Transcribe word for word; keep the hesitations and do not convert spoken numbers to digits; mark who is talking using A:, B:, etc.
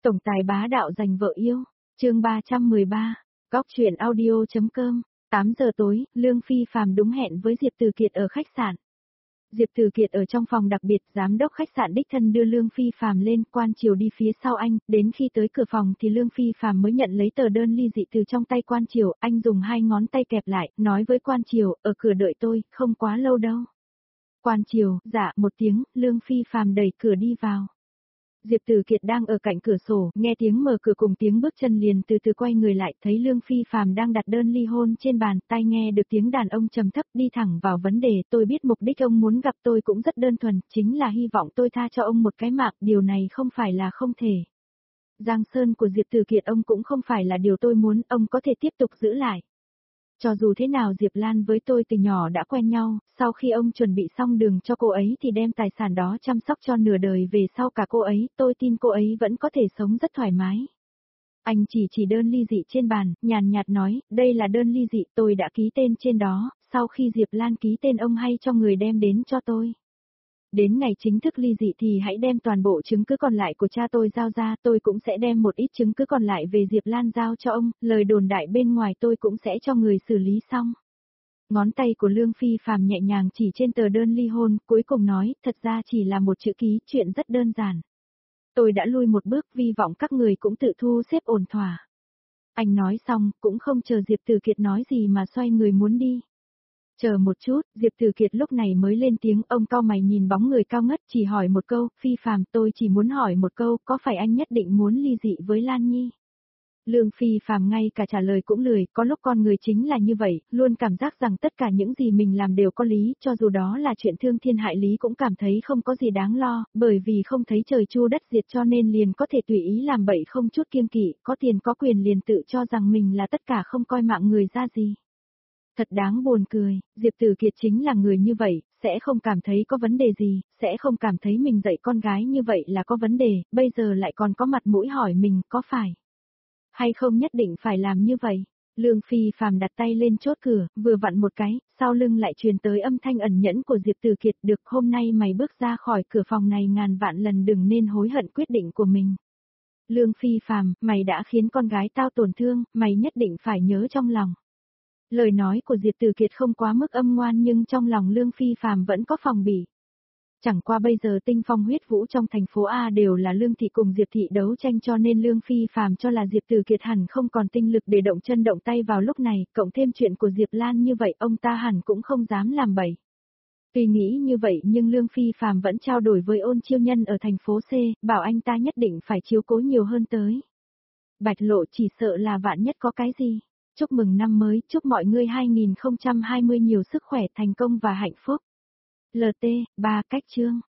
A: Tổng tài bá đạo giành vợ yêu, chương ba trăm mười ba, góc truyện audio.com, tám giờ tối, Lương Phi Phàm đúng hẹn với Diệp Từ Kiệt ở khách sạn. Diệp Từ Kiệt ở trong phòng đặc biệt, giám đốc khách sạn đích thân đưa Lương Phi Phàm lên, Quan Triều đi phía sau anh, đến khi tới cửa phòng thì Lương Phi Phàm mới nhận lấy tờ đơn ly dị từ trong tay Quan Triều, anh dùng hai ngón tay kẹp lại, nói với Quan Triều, ở cửa đợi tôi, không quá lâu đâu. Quan Triều, dạ, một tiếng, Lương Phi Phàm đẩy cửa đi vào. Diệp Từ Kiệt đang ở cạnh cửa sổ, nghe tiếng mở cửa cùng tiếng bước chân liền từ từ quay người lại, thấy Lương Phi Phàm đang đặt đơn ly hôn trên bàn, tai nghe được tiếng đàn ông trầm thấp, đi thẳng vào vấn đề, tôi biết mục đích ông muốn gặp tôi cũng rất đơn thuần, chính là hy vọng tôi tha cho ông một cái mạng, điều này không phải là không thể. Giang sơn của Diệp Từ Kiệt ông cũng không phải là điều tôi muốn, ông có thể tiếp tục giữ lại. Cho dù thế nào Diệp Lan với tôi từ nhỏ đã quen nhau, sau khi ông chuẩn bị xong đường cho cô ấy thì đem tài sản đó chăm sóc cho nửa đời về sau cả cô ấy, tôi tin cô ấy vẫn có thể sống rất thoải mái. Anh chỉ chỉ đơn ly dị trên bàn, nhàn nhạt nói, đây là đơn ly dị tôi đã ký tên trên đó, sau khi Diệp Lan ký tên ông hay cho người đem đến cho tôi. Đến ngày chính thức ly dị thì hãy đem toàn bộ chứng cứ còn lại của cha tôi giao ra, tôi cũng sẽ đem một ít chứng cứ còn lại về Diệp Lan giao cho ông, lời đồn đại bên ngoài tôi cũng sẽ cho người xử lý xong. Ngón tay của Lương Phi Phàm nhẹ nhàng chỉ trên tờ đơn ly hôn, cuối cùng nói, thật ra chỉ là một chữ ký, chuyện rất đơn giản. Tôi đã lui một bước, hy vọng các người cũng tự thu xếp ổn thỏa. Anh nói xong, cũng không chờ Diệp Từ Kiệt nói gì mà xoay người muốn đi. Chờ một chút, Diệp Từ Kiệt lúc này mới lên tiếng, ông cau mày nhìn bóng người cao ngất, chỉ hỏi một câu, Phi Phàm, tôi chỉ muốn hỏi một câu, có phải anh nhất định muốn ly dị với Lan Nhi? Lương Phi Phàm ngay cả trả lời cũng lười, có lúc con người chính là như vậy, luôn cảm giác rằng tất cả những gì mình làm đều có lý, cho dù đó là chuyện thương thiên hại lý cũng cảm thấy không có gì đáng lo, bởi vì không thấy trời chu đất diệt cho nên liền có thể tùy ý làm bậy không chút kiêng kỵ, có tiền có quyền liền tự cho rằng mình là tất cả không coi mạng người ra gì. Thật đáng buồn cười, Diệp Từ Kiệt chính là người như vậy, sẽ không cảm thấy có vấn đề gì, sẽ không cảm thấy mình dạy con gái như vậy là có vấn đề, bây giờ lại còn có mặt mũi hỏi mình có phải hay không nhất định phải làm như vậy. Lương Phi Phàm đặt tay lên chốt cửa, vừa vặn một cái, sau lưng lại truyền tới âm thanh ẩn nhẫn của Diệp Từ Kiệt, được hôm nay mày bước ra khỏi cửa phòng này ngàn vạn lần đừng nên hối hận quyết định của mình. Lương Phi Phàm, mày đã khiến con gái tao tổn thương, mày nhất định phải nhớ trong lòng. Lời nói của Diệp Từ Kiệt không quá mức âm ngoan nhưng trong lòng Lương Phi Phàm vẫn có phòng bị. Chẳng qua bây giờ tinh phong huyết vũ trong thành phố A đều là Lương Thị cùng Diệp Thị đấu tranh cho nên Lương Phi Phàm cho là Diệp Từ Kiệt hẳn không còn tinh lực để động chân động tay vào lúc này, cộng thêm chuyện của Diệp Lan như vậy ông ta hẳn cũng không dám làm bậy. Tuy nghĩ như vậy nhưng Lương Phi Phàm vẫn trao đổi với Ôn Chiêu Nhân ở thành phố C, bảo anh ta nhất định phải chiếu cố nhiều hơn tới. Bạch Lộ chỉ sợ là vạn nhất có cái gì. Chúc mừng năm mới, chúc mọi người hai nghìn không trăm hai mươi nhiều sức khỏe, thành công và hạnh phúc. lờ tê, ba cách chương.